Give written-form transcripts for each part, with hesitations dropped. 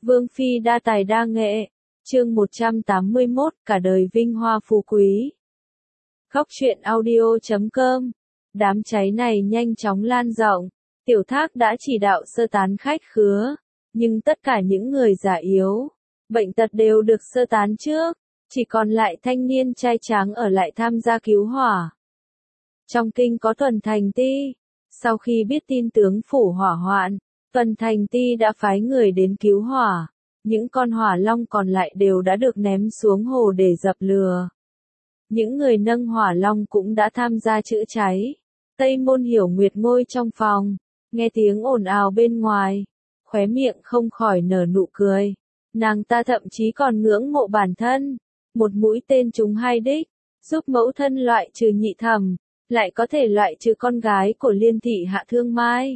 Vương phi đa tài đa nghệ. Chương 181, cả đời vinh hoa phú quý. Góc truyện audio.com. Đám cháy này nhanh chóng lan rộng. Tiểu Thác đã chỉ đạo sơ tán khách khứa, nhưng tất cả những người già yếu, bệnh tật đều được sơ tán trước, chỉ còn lại thanh niên trai tráng ở lại tham gia cứu hỏa. Trong kinh có Tuần Thành Ti. Sau khi biết tin tướng phủ hỏa hoạn, Tuần Thành Ti đã phái người đến cứu hỏa. Những con hỏa long còn lại đều đã được ném xuống hồ để dập lửa. Những người nâng hỏa long cũng đã tham gia chữa cháy. Tây Môn Hiểu Nguyệt ngồi trong phòng, nghe tiếng ồn ào bên ngoài, khóe miệng không khỏi nở nụ cười. Nàng ta thậm chí còn ngưỡng mộ bản thân, một mũi tên trúng hai đích, giúp mẫu thân loại trừ Nhị Thẩm, lại có thể loại trừ con gái của Liên thị Hạ Thương Mai.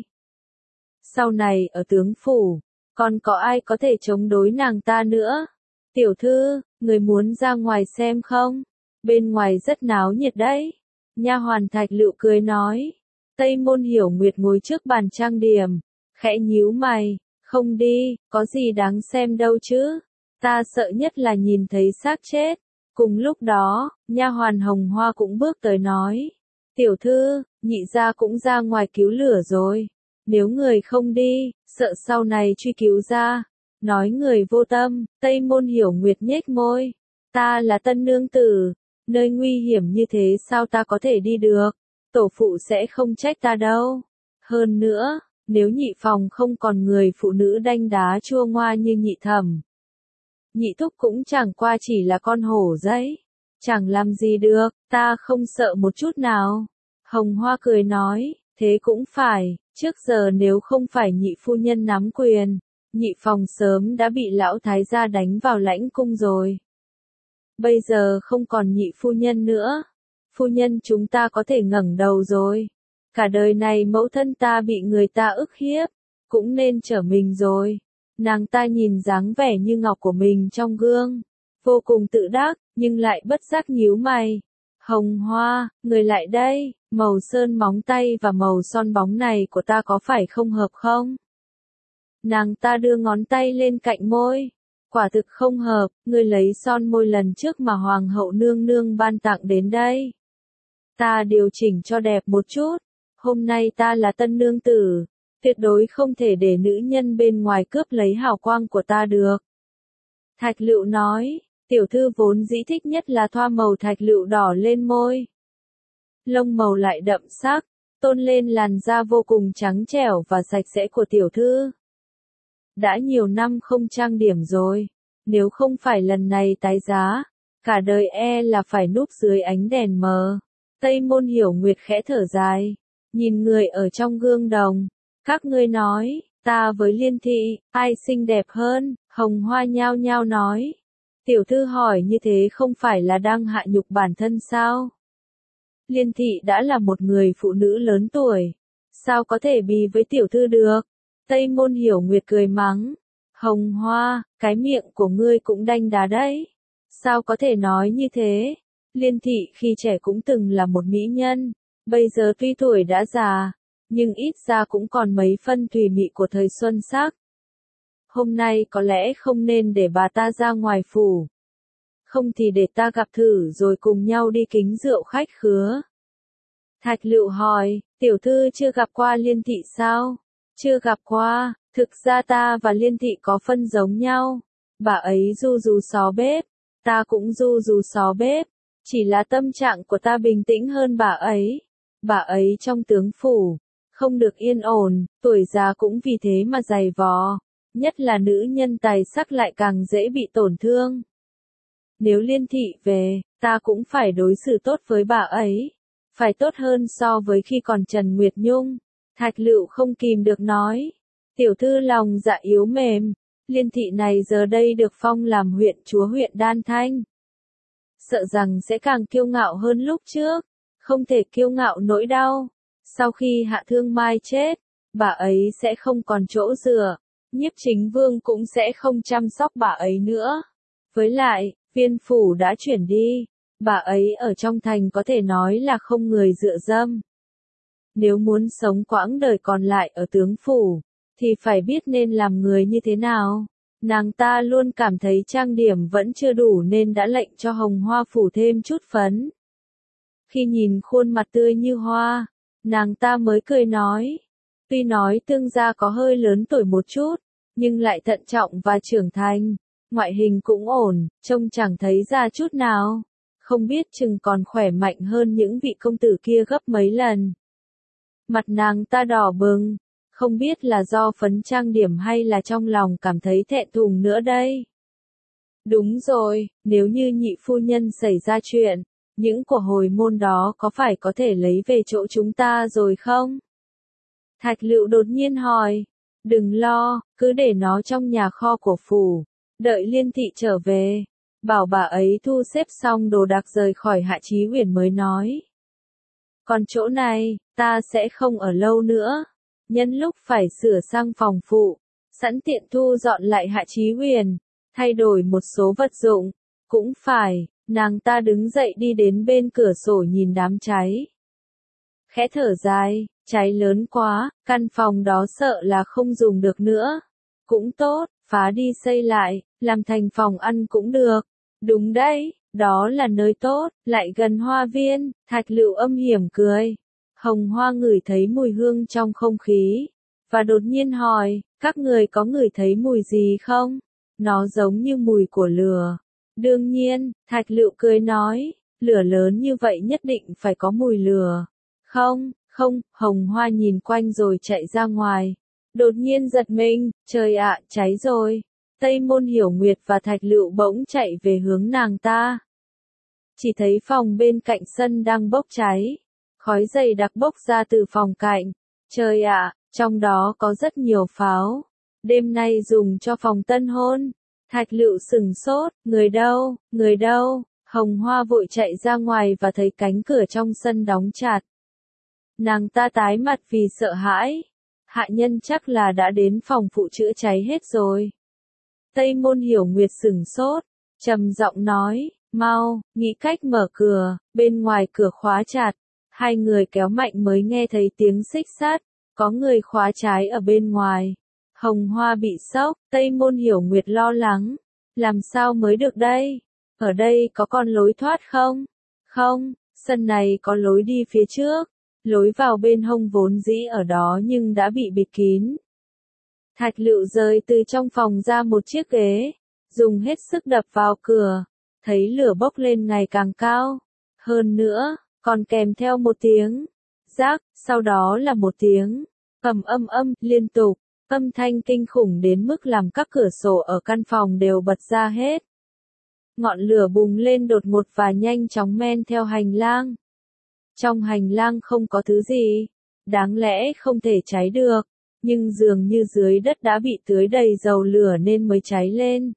Sau này ở tướng phủ, còn có ai có thể chống đối nàng ta nữa? Tiểu thư, người muốn ra ngoài xem không? Bên ngoài rất náo nhiệt đấy. Nha hoàn Thạch Lựu cười nói. Tây Môn Hiểu Nguyệt ngồi trước bàn trang điểm, khẽ nhíu mày, không đi, có gì đáng xem đâu chứ? Ta sợ nhất là nhìn thấy xác chết. Cùng lúc đó, nha hoàn Hồng Hoa cũng bước tới nói. Tiểu thư, nhị gia cũng ra ngoài cứu lửa rồi. Nếu người không đi, sợ sau này truy cứu ra. Nói người vô tâm, Tây Môn Hiểu Nguyệt nhếch môi. Ta là tân nương tử, nơi nguy hiểm như thế sao ta có thể đi được? Tổ phụ sẽ không trách ta đâu. Hơn nữa, nếu Nhị phòng không còn người phụ nữ đanh đá chua ngoa như Nhị Thẩm, Nhị thúc cũng chẳng qua chỉ là con hổ giấy. Chẳng làm gì được, ta không sợ một chút nào. Hồng Hoa cười nói, thế cũng phải, trước giờ nếu không phải Nhị phu nhân nắm quyền, Nhị phòng sớm đã bị lão thái gia đánh vào lãnh cung rồi. Bây giờ không còn Nhị phu nhân nữa, phu nhân chúng ta có thể ngẩng đầu rồi. Cả đời này mẫu thân ta bị người ta ức hiếp, cũng nên trở mình rồi. Nàng ta nhìn dáng vẻ như ngọc của mình trong gương, vô cùng tự đắc, nhưng lại bất giác nhíu mày. Hồng Hoa, người lại đây, màu sơn móng tay và màu son bóng này của ta có phải không hợp không? Nàng ta đưa ngón tay lên cạnh môi. Quả thực không hợp, người lấy son môi lần trước mà Hoàng hậu nương nương ban tặng đến đây. Ta điều chỉnh cho đẹp một chút. Hôm nay ta là tân nương tử, tuyệt đối không thể để nữ nhân bên ngoài cướp lấy hào quang của ta được. Thạch Lựu nói, tiểu thư vốn dĩ thích nhất là thoa màu thạch lựu đỏ lên môi. Lông màu lại đậm sắc, tôn lên làn da vô cùng trắng trẻo và sạch sẽ của tiểu thư. Đã nhiều năm không trang điểm rồi, nếu không phải lần này tái giá, cả đời là phải núp dưới ánh đèn mờ. Tây Môn Hiểu Nguyệt khẽ thở dài, nhìn người ở trong gương đồng. Các ngươi nói, ta với Liên thị, ai xinh đẹp hơn? Hồng Hoa nhao nhao nói. Tiểu thư hỏi như thế không phải là đang hạ nhục bản thân sao? Liên thị đã là một người phụ nữ lớn tuổi, sao có thể bì với tiểu thư được? Tây Môn Hiểu Nguyệt cười mắng. Hồng Hoa, cái miệng của ngươi cũng đanh đá đấy. Sao có thể nói như thế? Liên thị khi trẻ cũng từng là một mỹ nhân, bây giờ tuy tuổi đã già, nhưng ít ra cũng còn mấy phân thùy mị của thời xuân sắc. Hôm nay có lẽ không nên để bà ta ra ngoài phủ. Không thì để ta gặp thử rồi cùng nhau đi kính rượu khách khứa. Thạch Lựu hỏi, tiểu thư chưa gặp qua Liên thị sao? Chưa gặp qua, thực ra ta và Liên thị có phân giống nhau. Bà ấy ru rú xó bếp, ta cũng ru rú xó bếp. Chỉ là tâm trạng của ta bình tĩnh hơn bà ấy. Bà ấy trong tướng phủ, không được yên ổn, tuổi già cũng vì thế mà dày vò. Nhất là nữ nhân tài sắc lại càng dễ bị tổn thương. Nếu Liên thị về, ta cũng phải đối xử tốt với bà ấy. Phải tốt hơn so với khi còn Trần Nguyệt Nhung. Thạch Lựu không kìm được nói. Tiểu thư lòng dạ yếu mềm. Liên thị này giờ đây được phong làm huyện chúa huyện Đan Thanh. Sợ rằng sẽ càng kiêu ngạo hơn lúc trước. Không thể kiêu ngạo nỗi đau. Sau khi Hạ Thương Mai chết, bà ấy sẽ không còn chỗ dựa. Nhiếp Chính Vương cũng sẽ không chăm sóc bà ấy nữa. Với lại, Viên phủ đã chuyển đi. Bà ấy ở trong thành có thể nói là không người dựa dẫm. Nếu muốn sống quãng đời còn lại ở tướng phủ, thì phải biết nên làm người như thế nào. Nàng ta luôn cảm thấy trang điểm vẫn chưa đủ nên đã lệnh cho Hồng Hoa phủ thêm chút phấn. Khi nhìn khuôn mặt tươi như hoa, nàng ta mới cười nói. Tuy nói Tương gia có hơi lớn tuổi một chút, nhưng lại thận trọng và trưởng thành. Ngoại hình cũng ổn, trông chẳng thấy già chút nào. Không biết chừng còn khỏe mạnh hơn những vị công tử kia gấp mấy lần. Mặt nàng ta đỏ bừng, không biết là do phấn trang điểm hay là trong lòng cảm thấy thẹn thùng nữa đây. Đúng rồi, nếu như nhị phu nhân xảy ra chuyện, những của hồi môn đó có phải có thể lấy về chỗ chúng ta rồi không? Thạch Lựu đột nhiên hỏi. Đừng lo, cứ để nó trong nhà kho của phủ, đợi Liên thị trở về. Bảo bà ấy thu xếp xong đồ đạc rời khỏi Hạ Chí Huyền mới nói. Còn chỗ này, ta sẽ không ở lâu nữa. Nhân lúc phải sửa sang phòng phụ, sẵn tiện thu dọn lại Hạ Chí Huyền, thay đổi một số vật dụng. Cũng phải, nàng ta đứng dậy đi đến bên cửa sổ nhìn đám cháy. Khẽ thở dài, cháy lớn quá, căn phòng đó sợ là không dùng được nữa. Cũng tốt, phá đi xây lại, làm thành phòng ăn cũng được. Đúng đấy, đó là nơi tốt, lại gần hoa viên. Thạch Lựu âm hiểm cười. Hồng Hoa ngửi thấy mùi hương trong không khí, và đột nhiên hỏi, các người có ngửi thấy mùi gì không? Nó giống như mùi của lửa. Đương nhiên, Thạch Lựu cười nói, lửa lớn như vậy nhất định phải có mùi lửa. Không, không, Hồng Hoa nhìn quanh rồi chạy ra ngoài. Đột nhiên giật mình, trời ạ, cháy rồi. Tây Môn Hiểu Nguyệt và Thạch Lựu bỗng chạy về hướng nàng ta. Chỉ thấy phòng bên cạnh sân đang bốc cháy. Khói dày đặc bốc ra từ phòng cạnh. Trời ạ, trong đó có rất nhiều pháo. Đêm nay dùng cho phòng tân hôn. Thạch Lựu sừng sốt, người đâu, người đâu? Hồng Hoa vội chạy ra ngoài và thấy cánh cửa trong sân đóng chặt. Nàng ta tái mặt vì sợ hãi. Hạ nhân chắc là đã đến phòng phụ chữa cháy hết rồi. Tây Môn Hiểu Nguyệt sừng sốt, trầm giọng nói, mau, nghĩ cách mở cửa, bên ngoài cửa khóa chặt. Hai người kéo mạnh mới nghe thấy tiếng xích sắt, có người khóa trái ở bên ngoài. Hồng Hoa bị sốc, Tây Môn Hiểu Nguyệt lo lắng. Làm sao mới được đây? Ở đây có con lối thoát không? Không, sân này có lối đi phía trước. Lối vào bên hông vốn dĩ ở đó nhưng đã bị bịt kín. Thạch Lựu rời từ trong phòng ra một chiếc ghế, dùng hết sức đập vào cửa, thấy lửa bốc lên ngày càng cao. Hơn nữa, còn kèm theo một tiếng rác, sau đó là một tiếng ầm liên tục, âm thanh kinh khủng đến mức làm các cửa sổ ở căn phòng đều bật ra hết. Ngọn lửa bùng lên đột ngột và nhanh chóng men theo hành lang. Trong hành lang không có thứ gì, đáng lẽ không thể cháy được, nhưng dường như dưới đất đã bị tưới đầy dầu lửa nên mới cháy lên.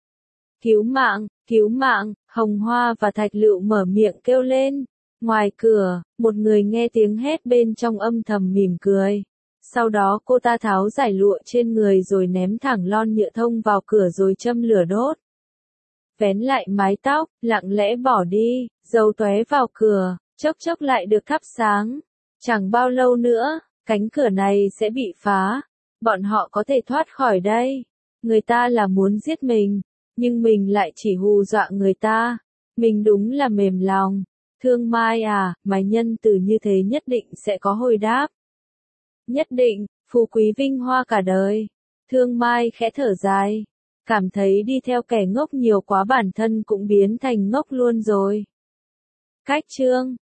Cứu mạng, Hồng Hoa và Thạch Lựu mở miệng kêu lên. Ngoài cửa, một người nghe tiếng hét bên trong âm thầm mỉm cười. Sau đó cô ta tháo giải lụa trên người rồi ném thẳng lon nhựa thông vào cửa rồi châm lửa đốt. Vén lại mái tóc, lặng lẽ bỏ đi, dầu tóe vào cửa, chốc chốc lại được thắp sáng. Chẳng bao lâu nữa, cánh cửa này sẽ bị phá. Bọn họ có thể thoát khỏi đây. Người ta là muốn giết mình, nhưng mình lại chỉ hù dọa người ta. Mình đúng là mềm lòng. Thương Mai à, mày nhân từ như thế nhất định sẽ có hồi đáp. Nhất định, phú quý vinh hoa cả đời. Thương Mai khẽ thở dài. Cảm thấy đi theo kẻ ngốc nhiều quá bản thân cũng biến thành ngốc luôn rồi. Cách chương